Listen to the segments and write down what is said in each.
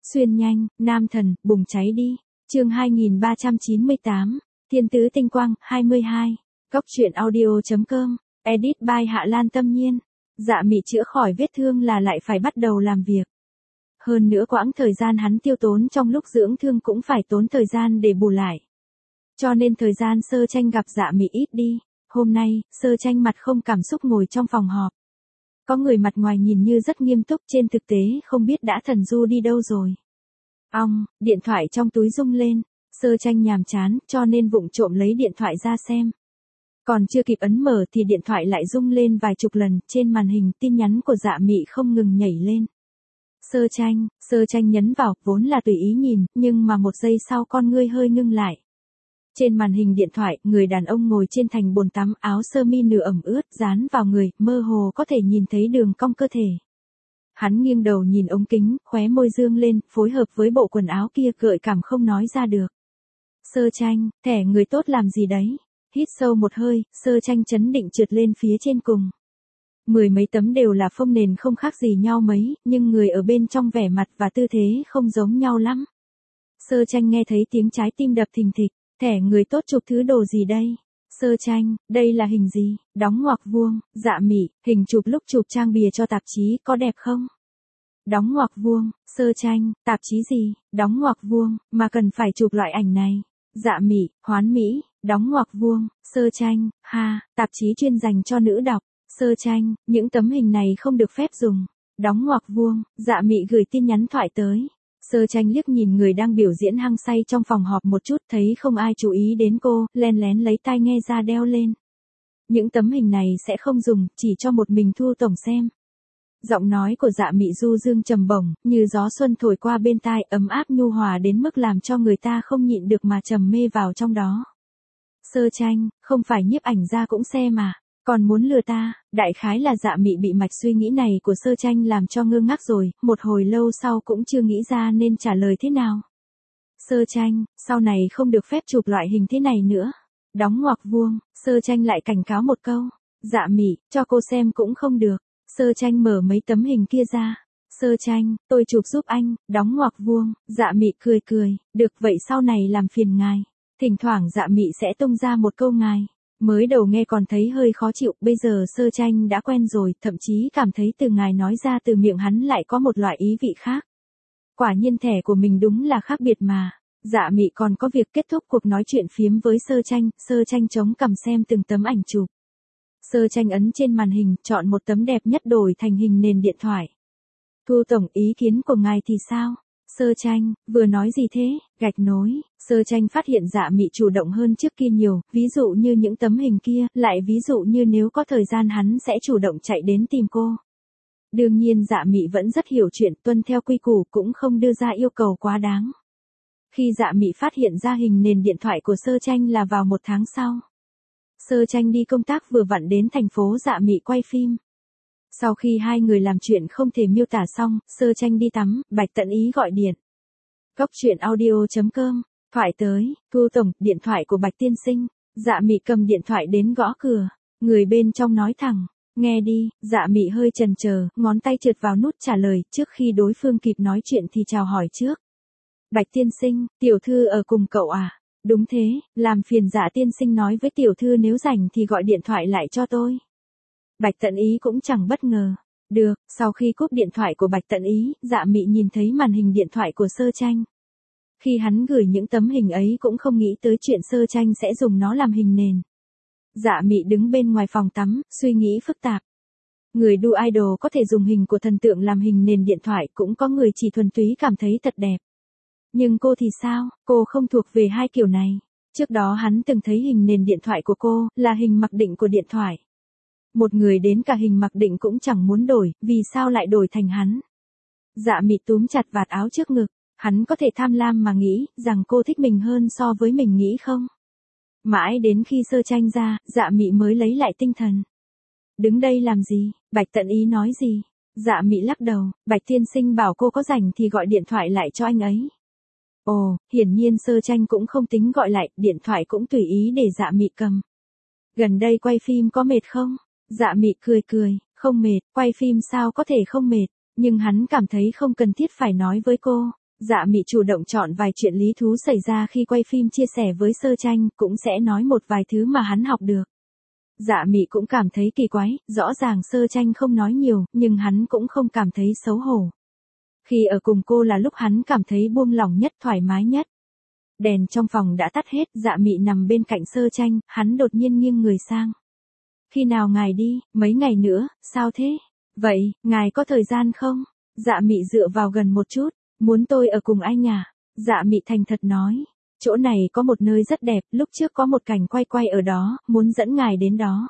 Xuyên nhanh, nam thần, bùng cháy đi. Chương 2398, Thiên tứ tinh quang, 22. Cốc truyện audio.com, edit by Hạ Lan Tâm Nhiên. Dạ Mị chữa khỏi vết thương là lại phải bắt đầu làm việc. Hơn nữa quãng thời gian hắn tiêu tốn trong lúc dưỡng thương cũng phải tốn thời gian để bù lại. Cho nên thời gian Sơ Tranh gặp Dạ Mị ít đi. Hôm nay, Sơ Tranh mặt không cảm xúc ngồi trong phòng họp. Có người mặt ngoài nhìn như rất nghiêm túc, trên thực tế không biết đã thần du đi đâu rồi. Điện thoại trong túi rung lên. Sơ Tranh nhàm chán, cho nên vụng trộm lấy điện thoại ra xem. Còn chưa kịp ấn mở thì điện thoại lại rung lên vài chục lần, trên màn hình tin nhắn của Dạ Mị không ngừng nhảy lên. Sơ Tranh nhấn vào, vốn là tùy ý nhìn, nhưng mà một giây sau con ngươi hơi ngưng lại. Trên màn hình điện thoại, người đàn ông ngồi trên thành bồn tắm, áo sơ mi nửa ẩm ướt, dán vào người, mơ hồ có thể nhìn thấy đường cong cơ thể. Hắn nghiêng đầu nhìn ống kính, khóe môi dương lên, phối hợp với bộ quần áo kia gợi cảm không nói ra được. Sơ Tranh, thẻ người tốt làm gì đấy? Hít sâu một hơi, Sơ Tranh chấn định trượt lên phía trên cùng. 10 mấy tấm đều là phông nền không khác gì nhau mấy, nhưng người ở bên trong vẻ mặt và tư thế không giống nhau lắm. Sơ Tranh nghe thấy tiếng trái tim đập thình thịch, thẻ người tốt chụp thứ đồ gì đây? Sơ Tranh, đây là hình gì? Đóng ngoặc vuông, Dạ Mị, hình chụp lúc chụp trang bìa cho tạp chí, có đẹp không? Đóng ngoặc vuông, Sơ Tranh, tạp chí gì? Đóng ngoặc vuông, mà cần phải chụp loại ảnh này. Dạ Mị, Hoán Mỹ, đóng ngoặc vuông, Sơ Tranh, tạp chí chuyên dành cho nữ đọc. Sơ Tranh, những tấm hình này không được phép dùng. Đóng ngoặc vuông, Dạ Mị gửi tin nhắn thoại tới. Sơ Tranh liếc nhìn người đang biểu diễn hăng say trong phòng họp một chút, thấy không ai chú ý đến cô, len lén lấy tai nghe ra đeo lên. Những tấm hình này sẽ không dùng, chỉ cho một mình Thu tổng xem. Giọng nói của Dạ Mị du dương trầm bổng, như gió xuân thổi qua bên tai, ấm áp nhu hòa đến mức làm cho người ta không nhịn được mà trầm mê vào trong đó. Sơ Tranh, không phải nhiếp ảnh gia cũng xem mà, còn muốn lừa ta? Đại khái là Dạ Mị bị mạch suy nghĩ này của Sơ Tranh làm cho ngơ ngác rồi, một hồi lâu sau cũng chưa nghĩ ra nên trả lời thế nào. Sơ Tranh, sau này không được phép chụp loại hình thế này nữa. Đóng ngoặc vuông, Sơ Tranh lại cảnh cáo một câu. Dạ Mị, cho cô xem cũng không được. Sơ Tranh mở mấy tấm hình kia ra. Sơ Tranh, tôi chụp giúp anh, đóng ngoặc vuông. Dạ Mị cười, được vậy sau này làm phiền ngài. Thỉnh thoảng Dạ Mị sẽ tung ra một câu ngài. Mới đầu nghe còn thấy hơi khó chịu, bây giờ Sơ Tranh đã quen rồi, thậm chí cảm thấy từ ngài nói ra từ miệng hắn lại có một loại ý vị khác. Quả nhiên thẻ của mình đúng là khác biệt mà. Dạ Mị còn có việc kết thúc cuộc nói chuyện phiếm với Sơ Tranh chống cằm xem từng tấm ảnh chụp. Sơ Tranh ấn trên màn hình, chọn một tấm đẹp nhất đổi thành hình nền điện thoại. Thu tổng, ý kiến của ngài thì sao? Sơ Tranh, vừa nói gì thế? Gạch nối. Sơ Tranh phát hiện Dạ Mị chủ động hơn trước kia nhiều, ví dụ như những tấm hình kia, lại ví dụ như nếu có thời gian hắn sẽ chủ động chạy đến tìm cô. Đương nhiên Dạ Mị vẫn rất hiểu chuyện, tuân theo quy củ, cũng không đưa ra yêu cầu quá đáng. Khi Dạ Mị phát hiện ra hình nền điện thoại của Sơ Tranh là vào một tháng sau. Sơ Tranh đi công tác vừa vặn đến thành phố Dạ Mị quay phim. Sau khi hai người làm chuyện không thể miêu tả xong, Sơ Tranh đi tắm, Bạch Tận Ý gọi điện. Cốc truyện audio.com, thoại tới, Thu tổng, điện thoại của Bạch tiên sinh. Dạ Mị cầm điện thoại đến gõ cửa, người bên trong nói thẳng, nghe đi. Dạ Mị hơi chần chờ, ngón tay trượt vào nút trả lời, trước khi đối phương kịp nói chuyện thì chào hỏi trước. Bạch tiên sinh, tiểu thư ở cùng cậu à? Đúng thế, làm phiền Dạ tiên sinh nói với tiểu thư nếu rảnh thì gọi điện thoại lại cho tôi. Bạch Tận Ý cũng chẳng bất ngờ. Được, sau khi cúp điện thoại của Bạch Tận Ý, Dạ Mị nhìn thấy màn hình điện thoại của Sơ Tranh. Khi hắn gửi những tấm hình ấy cũng không nghĩ tới chuyện Sơ Tranh sẽ dùng nó làm hình nền. Dạ Mị đứng bên ngoài phòng tắm, suy nghĩ phức tạp. Người đu idol có thể dùng hình của thần tượng làm hình nền điện thoại, cũng có người chỉ thuần túy cảm thấy thật đẹp. Nhưng cô thì sao, cô không thuộc về hai kiểu này. Trước đó hắn từng thấy hình nền điện thoại của cô, là hình mặc định của điện thoại. Một người đến cả hình mặc định cũng chẳng muốn đổi, vì sao lại đổi thành hắn. Dạ Mị túm chặt vạt áo trước ngực, hắn có thể tham lam mà nghĩ, rằng cô thích mình hơn so với mình nghĩ không? Mãi đến khi Sơ Tranh ra, Dạ Mị mới lấy lại tinh thần. Đứng đây làm gì? Bạch Tận Ý nói gì? Dạ Mị lắc đầu, Bạch tiên sinh bảo cô có rảnh thì gọi điện thoại lại cho anh ấy. Ồ, hiển nhiên Sơ Tranh cũng không tính gọi lại, điện thoại cũng tùy ý để Dạ Mị cầm. Gần đây quay phim có mệt không? Dạ Mị cười, không mệt, quay phim sao có thể không mệt, nhưng hắn cảm thấy không cần thiết phải nói với cô. Dạ Mị chủ động chọn vài chuyện lý thú xảy ra khi quay phim chia sẻ với Sơ Tranh, cũng sẽ nói một vài thứ mà hắn học được. Dạ Mị cũng cảm thấy kỳ quái, rõ ràng Sơ Tranh không nói nhiều, nhưng hắn cũng không cảm thấy xấu hổ. Khi ở cùng cô là lúc hắn cảm thấy buông lỏng nhất, thoải mái nhất. Đèn trong phòng đã tắt hết, Dạ Mị nằm bên cạnh Sơ Tranh, hắn đột nhiên nghiêng người sang. Khi nào ngài đi, mấy ngày nữa, sao thế? Vậy, ngài có thời gian không? Dạ Mị dựa vào gần một chút, muốn tôi ở cùng anh à? Dạ Mị thành thật nói, chỗ này có một nơi rất đẹp, lúc trước có một cảnh quay ở đó, muốn dẫn ngài đến đó.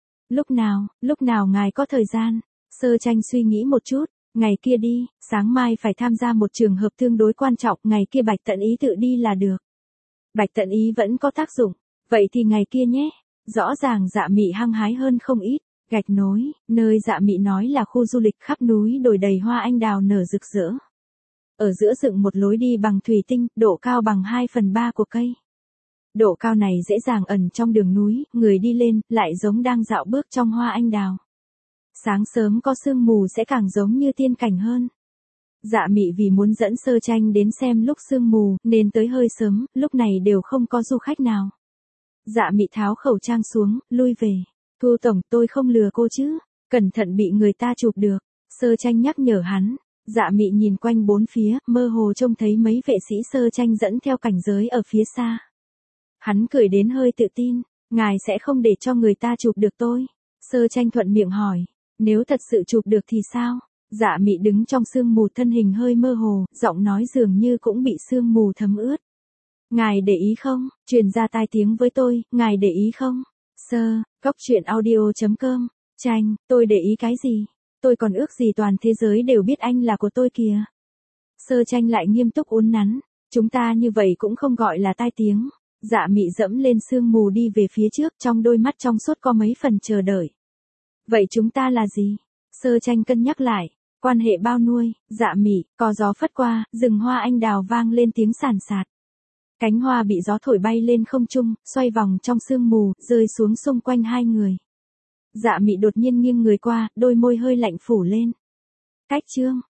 Lúc nào ngài có thời gian? Sơ Tranh suy nghĩ một chút, ngày kia đi, sáng mai phải tham gia một trường hợp tương đối quan trọng, ngày kia Bạch Tận Ý tự đi là được. Bạch Tận Ý vẫn có tác dụng, vậy thì ngày kia nhé. Rõ ràng Dạ Mị hăng hái hơn không ít. Gạch Nối, nơi Dạ Mị nói là khu du lịch khắp núi đồi đầy hoa anh đào nở rực rỡ. Ở giữa dựng một lối đi bằng thủy tinh, độ cao bằng 2/3 của cây. Độ cao này dễ dàng ẩn trong đường núi, người đi lên, lại giống đang dạo bước trong hoa anh đào. Sáng sớm có sương mù sẽ càng giống như tiên cảnh hơn. Dạ Mị vì muốn dẫn Sơ Tranh đến xem lúc sương mù, nên tới hơi sớm, lúc này đều không có du khách nào. Dạ Mị tháo khẩu trang xuống, lui về. Thu tổng, tôi không lừa cô chứ, cẩn thận bị người ta chụp được. Sơ Tranh nhắc nhở hắn. Dạ Mị nhìn quanh bốn phía, mơ hồ trông thấy mấy vệ sĩ Sơ Tranh dẫn theo cảnh giới ở phía xa. Hắn cười đến hơi tự tin, ngài sẽ không để cho người ta chụp được tôi. Sơ Tranh thuận miệng hỏi, nếu thật sự chụp được thì sao? Dạ Mị đứng trong sương mù, thân hình hơi mơ hồ, giọng nói dường như cũng bị sương mù thấm ướt. Ngài để ý không? Truyền ra tai tiếng với tôi, ngài để ý không? Góc chuyện audio.com. Tranh, tôi để ý cái gì? Tôi còn ước gì toàn thế giới đều biết anh là của tôi kìa. Sơ Tranh lại nghiêm túc uốn nắn. Chúng ta như vậy cũng không gọi là tai tiếng. Dạ Mị dẫm lên sương mù đi về phía trước, trong đôi mắt trong suốt có mấy phần chờ đợi. Vậy chúng ta là gì? Sơ Tranh cân nhắc lại. Quan hệ bao nuôi. Dạ Mị, có gió phất qua, rừng hoa anh đào vang lên tiếng sàn sạt. Cánh hoa bị gió thổi bay lên không trung, xoay vòng trong sương mù, rơi xuống xung quanh hai người. Dạ Mị đột nhiên nghiêng người qua, đôi môi hơi lạnh phủ lên. Cách chương.